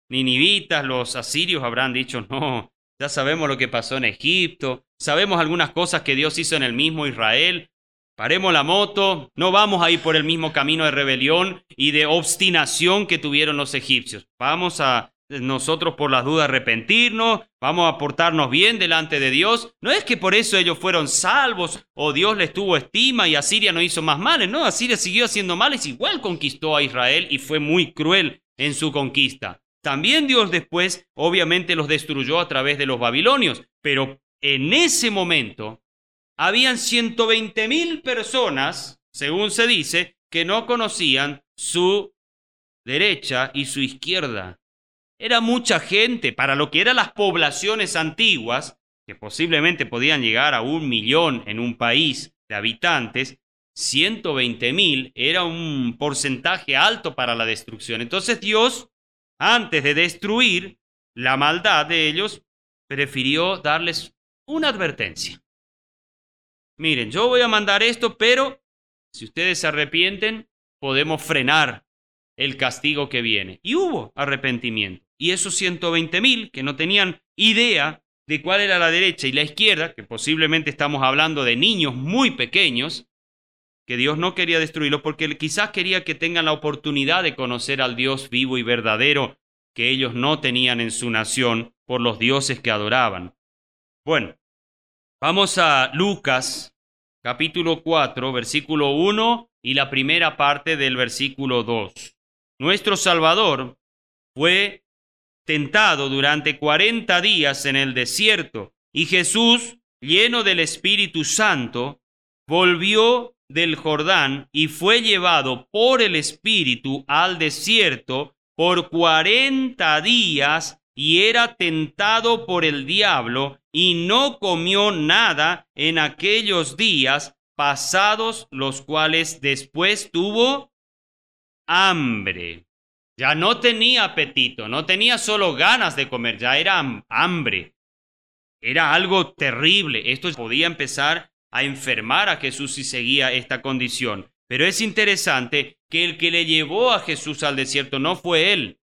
ninivitas, los asirios habrán dicho, no, ya sabemos lo que pasó en Egipto, sabemos algunas cosas que Dios hizo en el mismo Israel, paremos la moto, no vamos a ir por el mismo camino de rebelión y de obstinación que tuvieron los egipcios. Vamos a nosotros por las dudas arrepentirnos, vamos a portarnos bien delante de Dios. No es que por eso ellos fueron salvos o Dios les tuvo estima y Asiria no hizo más males, no, Asiria siguió haciendo males, igual conquistó a Israel y fue muy cruel en su conquista. También Dios después obviamente los destruyó a través de los babilonios, pero en ese momento habían ciento veinte mil personas, según se dice, que no conocían su derecha y su izquierda. Era mucha gente para lo que eran las poblaciones antiguas, que posiblemente podían llegar a un millón en un país de habitantes. ciento veinte mil era un porcentaje alto para la destrucción. Entonces Dios, antes de destruir la maldad de ellos, prefirió darles una advertencia. Miren, yo voy a mandar esto, pero si ustedes se arrepienten, podemos frenar el castigo que viene. Y hubo arrepentimiento. Y esos ciento veinte mil que no tenían idea de cuál era la derecha y la izquierda, que posiblemente estamos hablando de niños muy pequeños, que Dios no quería destruirlos porque quizás quería que tengan la oportunidad de conocer al Dios vivo y verdadero que ellos no tenían en su nación por los dioses que adoraban. Bueno, vamos a Lucas, capítulo cuatro, versículo uno y la primera parte del versículo dos. Nuestro Salvador fue tentado durante cuarenta días en el desierto, y Jesús, lleno del Espíritu Santo, volvió del Jordán y fue llevado por el Espíritu al desierto por cuarenta días y era tentado por el diablo y no comió nada en aquellos días pasados, los cuales después tuvo hambre. Ya no tenía apetito, no tenía solo ganas de comer, ya era hambre. Era algo terrible. Esto podía empezar a enfermar a Jesús si seguía esta condición. Pero es interesante que el que le llevó a Jesús al desierto no fue él.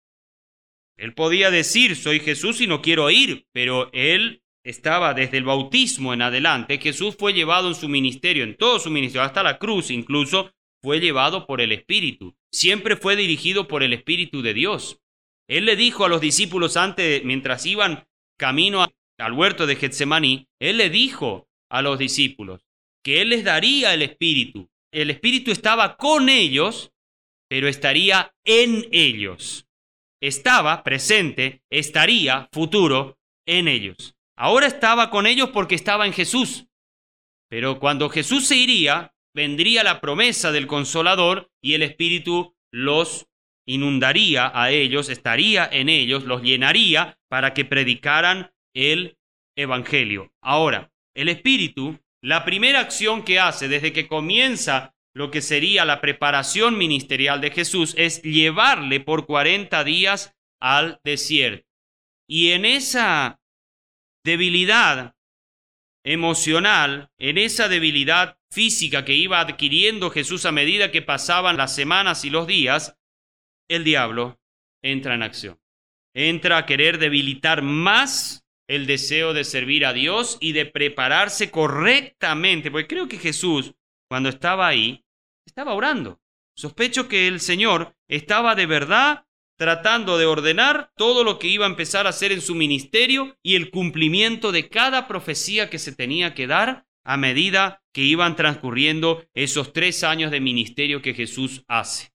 Él podía decir, soy Jesús y no quiero ir, pero él estaba desde el bautismo en adelante. Jesús fue llevado en su ministerio, en todo su ministerio, hasta la cruz incluso, fue llevado por el Espíritu. Siempre fue dirigido por el Espíritu de Dios. Él le dijo a los discípulos antes, mientras iban camino al huerto de Getsemaní, él le dijo a los discípulos que él les daría el Espíritu. El Espíritu estaba con ellos, pero estaría en ellos. Estaba presente, estaría futuro en ellos. Ahora estaba con ellos porque estaba en Jesús. Pero cuando Jesús se iría, vendría la promesa del Consolador y el Espíritu los inundaría a ellos, estaría en ellos, los llenaría para que predicaran el Evangelio. Ahora, el Espíritu, la primera acción que hace desde que comienza lo que sería la preparación ministerial de Jesús es llevarle por cuarenta días al desierto. Y en esa debilidad emocional, en esa debilidad física que iba adquiriendo Jesús a medida que pasaban las semanas y los días, el diablo entra en acción. Entra a querer debilitar más el deseo de servir a Dios y de prepararse correctamente, porque creo que Jesús, cuando estaba ahí, estaba orando. Sospecho que el Señor estaba de verdad tratando de ordenar todo lo que iba a empezar a hacer en su ministerio y el cumplimiento de cada profecía que se tenía que dar a medida que iban transcurriendo esos tres años de ministerio que Jesús hace.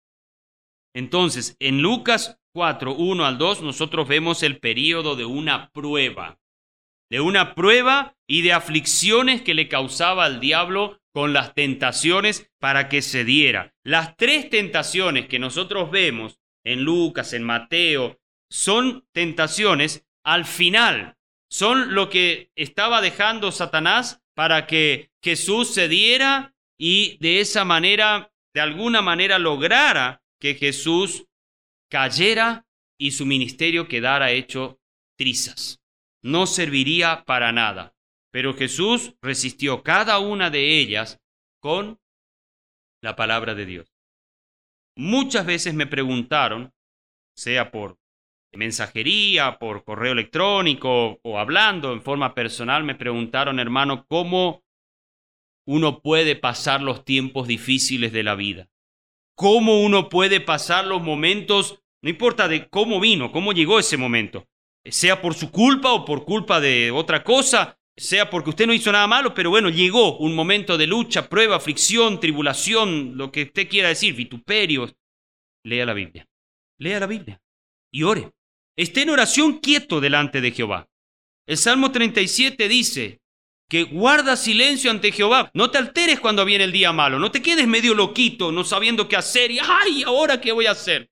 Entonces, en Lucas cuatro, uno al dos, nosotros vemos el período de una prueba, de una prueba y de aflicciones que le causaba al diablo con las tentaciones para que se diera. Las tres tentaciones que nosotros vemos en Lucas, en Mateo, son tentaciones al final. Son lo que estaba dejando Satanás para que Jesús se diera y de esa manera, de alguna manera, lograra que Jesús cayera y su ministerio quedara hecho trizas. No serviría para nada. Pero Jesús resistió cada una de ellas con la palabra de Dios. Muchas veces me preguntaron, sea por mensajería, por correo electrónico o hablando en forma personal, me preguntaron, hermano, ¿cómo uno puede pasar los tiempos difíciles de la vida? ¿Cómo uno puede pasar los momentos, no importa de cómo vino, cómo llegó ese momento, sea por su culpa o por culpa de otra cosa, sea porque usted no hizo nada malo, pero bueno, llegó un momento de lucha, prueba, aflicción, tribulación, lo que usted quiera decir, vituperios? Lea la Biblia, lea la Biblia y ore. Esté en oración quieto delante de Jehová. El Salmo treinta y siete dice que guarda silencio ante Jehová. No te alteres cuando viene el día malo. No te quedes medio loquito, no sabiendo qué hacer y ¡ay! ¿Ahora qué voy a hacer?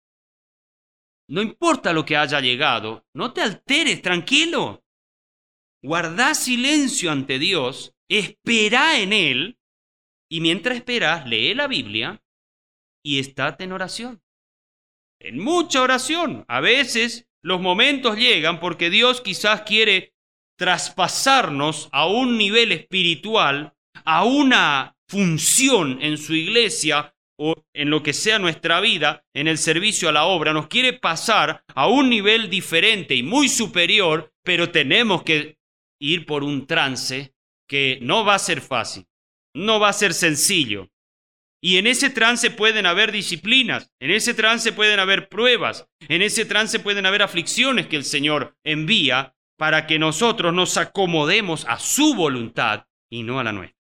No importa lo que haya llegado, no te alteres, tranquilo. Guarda silencio ante Dios, espera en Él y mientras esperas, lee la Biblia y estate en oración. En mucha oración. A veces los momentos llegan porque Dios quizás quiere traspasarnos a un nivel espiritual, a una función en su iglesia o en lo que sea nuestra vida, en el servicio a la obra. Nos quiere pasar a un nivel diferente y muy superior, pero tenemos que ir por un trance que no va a ser fácil, no va a ser sencillo. Y en ese trance pueden haber disciplinas, en ese trance pueden haber pruebas, en ese trance pueden haber aflicciones que el Señor envía para que nosotros nos acomodemos a su voluntad y no a la nuestra.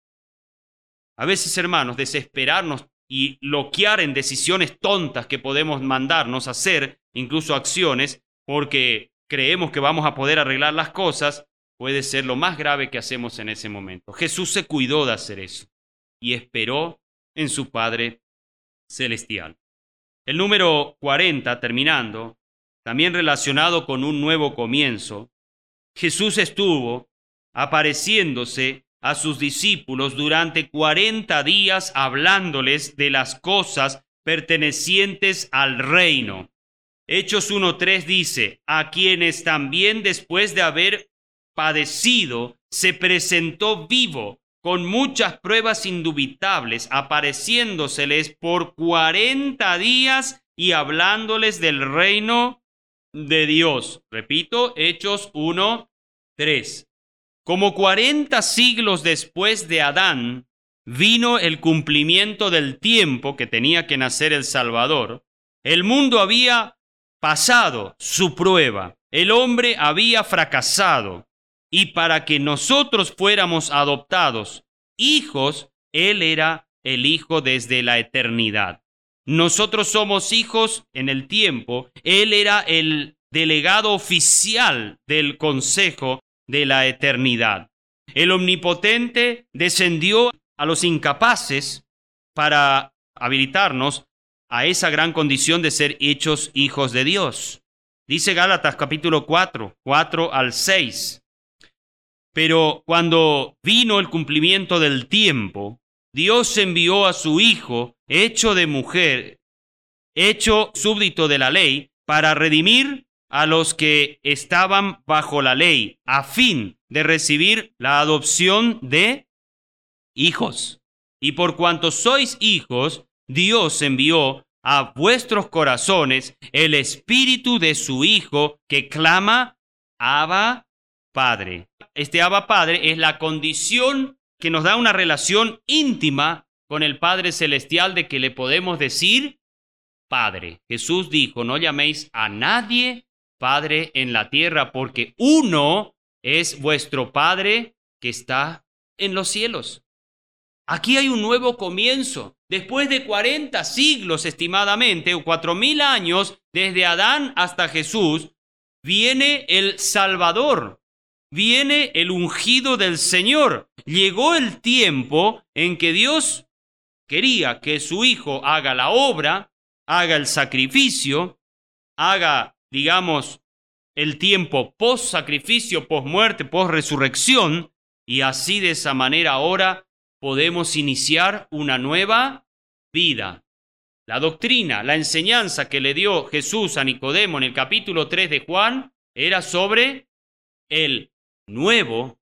A veces, hermanos, desesperarnos y bloquear en decisiones tontas que podemos mandarnos a hacer, incluso acciones, porque creemos que vamos a poder arreglar las cosas, puede ser lo más grave que hacemos en ese momento. Jesús se cuidó de hacer eso y esperó en su Padre Celestial. El número cuarenta, terminando, también relacionado con un nuevo comienzo, Jesús estuvo apareciéndose a sus discípulos durante cuarenta días hablándoles de las cosas pertenecientes al reino. Hechos uno tres dice, a quienes también después de haber padecido se presentó vivo con muchas pruebas indubitables, apareciéndoseles por cuarenta días y hablándoles del reino de Dios. Repito, Hechos uno tres. Como cuarenta siglos después de Adán, vino el cumplimiento del tiempo que tenía que nacer el Salvador. El mundo había pasado su prueba, el hombre había fracasado. Y para que nosotros fuéramos adoptados hijos, Él era el Hijo desde la eternidad. Nosotros somos hijos en el tiempo. Él era el delegado oficial del Consejo de la eternidad. El Omnipotente descendió a los incapaces para habilitarnos a esa gran condición de ser hechos hijos de Dios. Dice Gálatas capítulo cuatro, cuatro al seis. Pero cuando vino el cumplimiento del tiempo, Dios envió a su Hijo, hecho de mujer, hecho súbdito de la ley, para redimir a los que estaban bajo la ley, a fin de recibir la adopción de hijos. Y por cuanto sois hijos, Dios envió a vuestros corazones el Espíritu de su Hijo, que clama, Abba, Padre. Este Abba Padre es la condición que nos da una relación íntima con el Padre Celestial, de que le podemos decir Padre. Jesús dijo, no llaméis a nadie Padre en la tierra, porque uno es vuestro Padre que está en los cielos. Aquí hay un nuevo comienzo. Después de cuarenta siglos estimadamente, o cuatro mil años, desde Adán hasta Jesús, viene el Salvador. Viene el ungido del Señor. Llegó el tiempo en que Dios quería que su Hijo haga la obra, haga el sacrificio, haga, digamos, el tiempo post-sacrificio, post-muerte, post-resurrección, y así de esa manera ahora podemos iniciar una nueva vida. La doctrina, la enseñanza que le dio Jesús a Nicodemo en el capítulo tres de Juan era sobre el nuevo,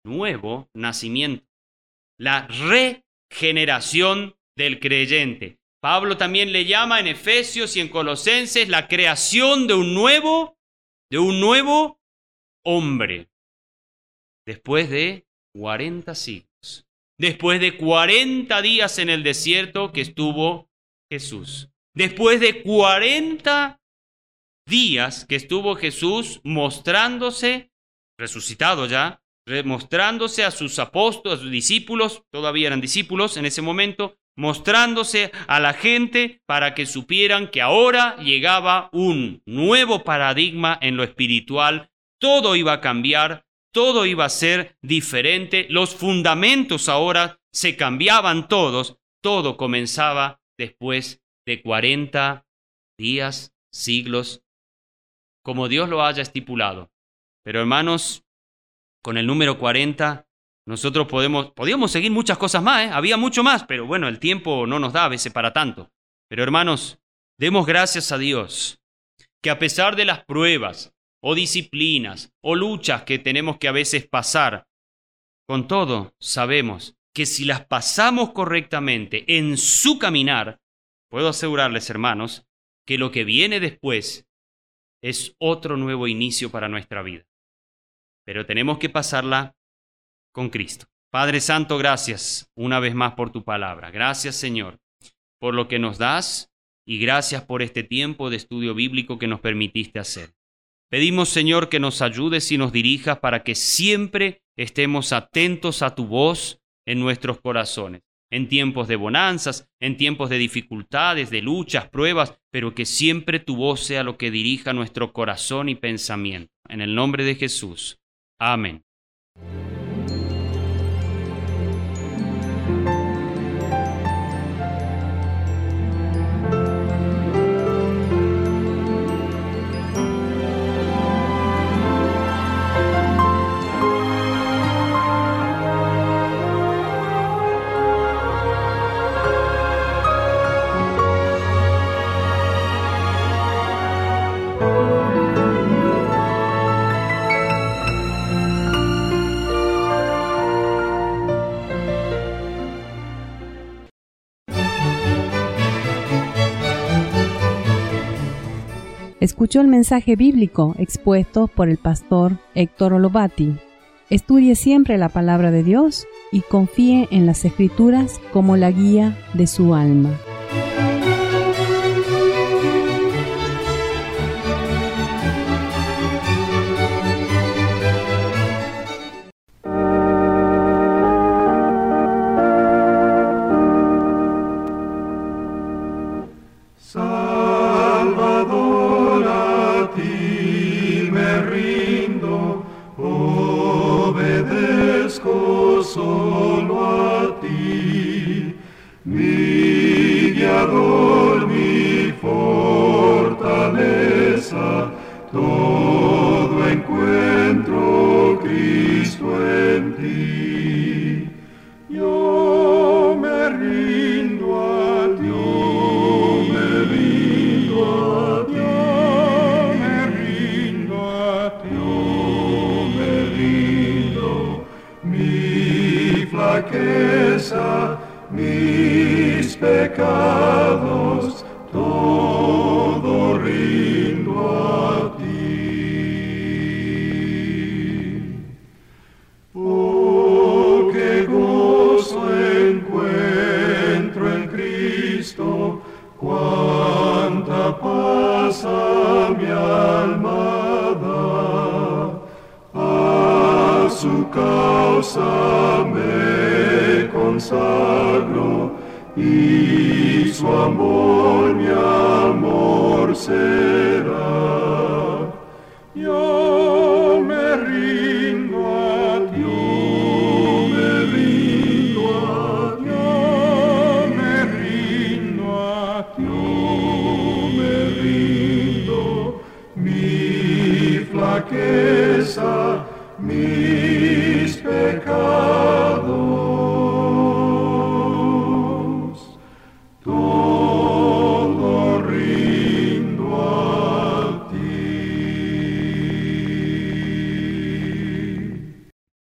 nuevo nacimiento, la regeneración del creyente. Pablo también le llama en Efesios y en Colosenses la creación de un nuevo, de un nuevo hombre. Después de cuarenta siglos. Después de cuarenta días en el desierto que estuvo Jesús. Después de cuarenta días que estuvo Jesús mostrándose, resucitado ya, mostrándose a sus apóstoles, a sus discípulos, todavía eran discípulos en ese momento, mostrándose a la gente para que supieran que ahora llegaba un nuevo paradigma en lo espiritual, todo iba a cambiar, todo iba a ser diferente, los fundamentos ahora se cambiaban todos, todo comenzaba después de cuarenta días, siglos, como Dios lo haya estipulado. Pero hermanos, con el número cuarenta, nosotros podemos, podíamos seguir muchas cosas más, ¿eh? Había mucho más, pero bueno, el tiempo no nos da a veces para tanto. Pero hermanos, demos gracias a Dios, que a pesar de las pruebas, o disciplinas, o luchas que tenemos que a veces pasar, con todo sabemos que si las pasamos correctamente en su caminar, puedo asegurarles, hermanos, que lo que viene después es otro nuevo inicio para nuestra vida. Pero tenemos que pasarla con Cristo. Padre Santo, gracias una vez más por tu palabra. Gracias, Señor, por lo que nos das y gracias por este tiempo de estudio bíblico que nos permitiste hacer. Pedimos, Señor, que nos ayudes y nos dirijas para que siempre estemos atentos a tu voz en nuestros corazones, en tiempos de bonanzas, en tiempos de dificultades, de luchas, pruebas, pero que siempre tu voz sea lo que dirija nuestro corazón y pensamiento. En el nombre de Jesús. Amén. Escuchó el mensaje bíblico expuesto por el pastor Héctor Olovati. Estudie siempre la palabra de Dios y confíe en las Escrituras como la guía de su alma. Solo a ti, mi guiador, mi fortaleza, todo encuentro Cristo en ti. Yo me rindo a ti, yo me rindo a ti, yo me rindo a ti, yo me rindo. Mi flaqueza, mis pecados, todo rindo a ti. Oh, qué gozo encuentro en Cristo, cuánta paz a mi alma da. A su causa me consagro y su amor mi amor será. Yo me rindo a ti, yo me rindo a ti, yo me rindo a ti, yo me rindo. Mi flaqueza, mi